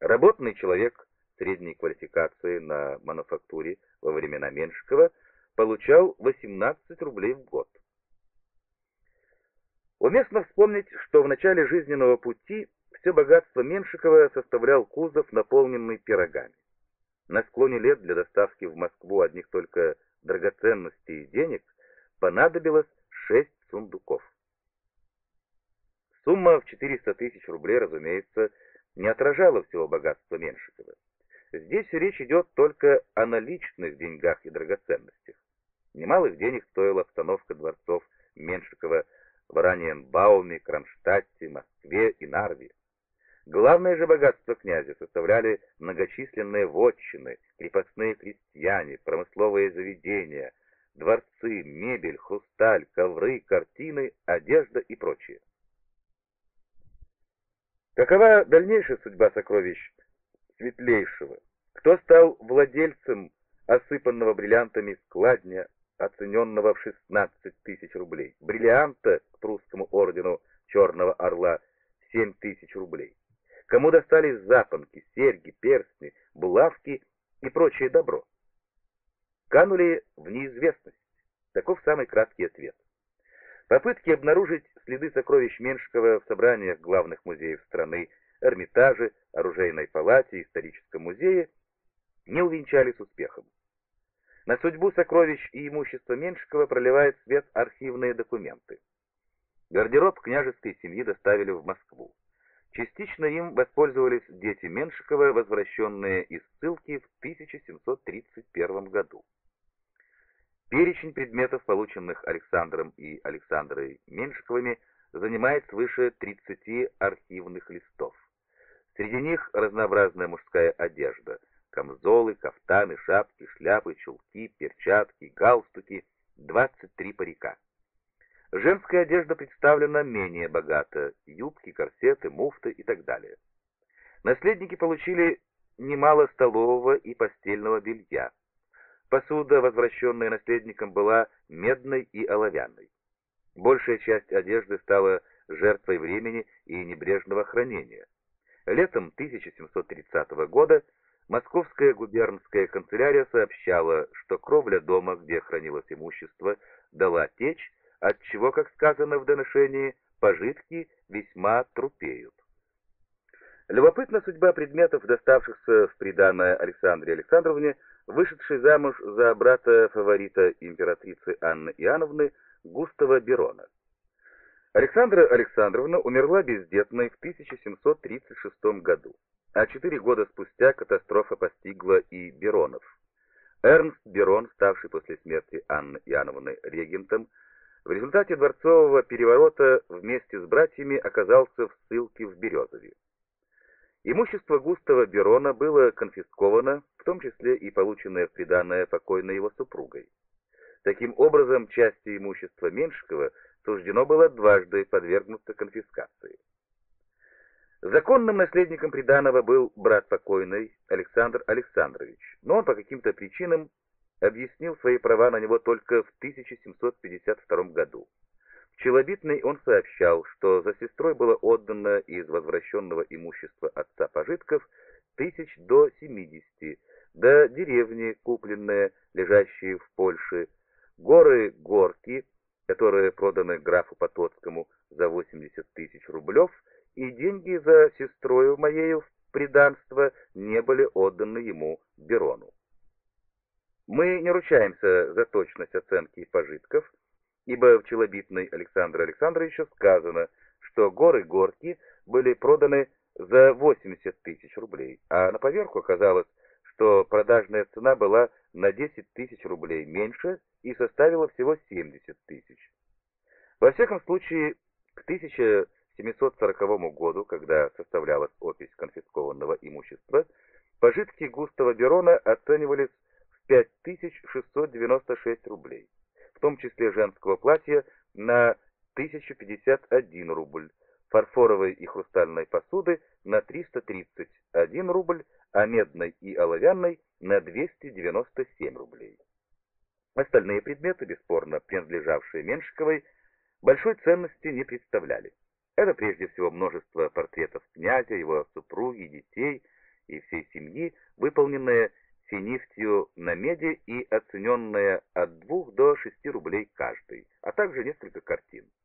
Работный человек средней квалификации на мануфактуре во времена Меншикова получал 18 рублей в год. Уместно вспомнить, что в начале жизненного пути все богатство Меншикова составлял кузов, наполненный пирогами. На склоне лет для доставки в Москву одних только драгоценностей и денег понадобилось 6 сундуков. Сумма в 400 тысяч рублей, разумеется, не отражала всего богатства Меншикова. Здесь речь идет только о наличных деньгах и драгоценностях. Немалых денег стоила обстановка дворцов Меншикова в Ораниенбауме, Кронштадте, Москве и Нарве. Главное же богатство князя составляли многочисленные вотчины, крепостные крестьяне, промысловые заведения, дворцы, мебель, хрусталь, ковры, картины, одежда и прочее. Какова дальнейшая судьба сокровищ Светлейшего? Кто стал владельцем осыпанного бриллиантами складня, оцененного в 16 тысяч рублей, бриллианта к прусскому ордену Черного Орла 7 тысяч рублей? Кому достались запонки, серьги, перстни, булавки и прочее добро? Канули в неизвестность. Таков самый краткий ответ. Попытки обнаружить следы сокровищ Меншикова в собраниях главных музеев страны, Эрмитаже, Оружейной палате, Историческом музее не увенчались успехом. На судьбу сокровищ и имущества Меншикова проливают свет архивные документы. Гардероб княжеской семьи доставили в Москву. Частично им воспользовались дети Меншикова, возвращенные из ссылки в 1731 году. Перечень предметов, полученных Александром и Александрой Меншиковыми, занимает свыше 30 архивных листов. Среди них разнообразная мужская одежда: камзолы, кафтаны, шапки, шляпы, чулки, перчатки, галстуки, 23 парика. Женская одежда представлена менее богато: юбки, корсеты, муфты и так далее. Наследники получили немало столового и постельного белья. Посуда, возвращенная наследникам, была медной и оловянной. Большая часть одежды стала жертвой времени и небрежного хранения. Летом 1730 года Московская губернская канцелярия сообщала, что кровля дома, где хранилось имущество, дала течь, отчего, как сказано в доношении, пожитки весьма трупеют. Любопытна судьба предметов, доставшихся в приданое Александре Александровне, вышедшей замуж за брата-фаворита императрицы Анны Иоанновны Густава Берона. Александра Александровна умерла бездетной в 1736 году, а 4 года спустя катастрофа постигла и Беронов. Эрнст Берон, ставший после смерти Анны Иоанновны регентом, в результате дворцового переворота вместе с братьями оказался в ссылке в Березове. Имущество Густава Берона было конфисковано, в том числе и полученное в приданое покойной его супругой. Таким образом, части имущества Меншикова суждено было дважды подвергнуться конфискации. Законным наследником приданого был брат покойной Александр Александрович, но он по каким-то причинам объяснил свои права на него только в 1752 году. В челобитной он сообщал, что за сестрой было отдано из возвращенного имущества отца пожитков 1000 до 70, до деревни, купленные, лежащие в Польше, горы Горки, которые проданы графу Потоцкому за 80 тысяч рублев, и деньги за сестрою моею в приданство не были отданы ему Берону. Мы не ручаемся за точность оценки пожитков, ибо в челобитной Александра Александровича сказано, что горы Горки были проданы за 80 тысяч рублей, а на поверку оказалось, что продажная цена была на 10 тысяч рублей меньше и составила всего 70 тысяч. Во всяком случае, к 1740 году, когда составлялась опись конфискованного имущества, пожитки Густава Берона оценивались в 5696 рублей, в том числе женского платья на 1051 рубль, фарфоровой и хрустальной посуды на 331 рубль, а медной и оловянной на 297 рублей. Остальные предметы, бесспорно принадлежавшие Меншиковой, большой ценности не представляли. Это прежде всего множество портретов князя, его супруги, детей и всей семьи, выполненная финифтью на меди и оцененная от 2 до 6 рублей каждый, а также несколько картин.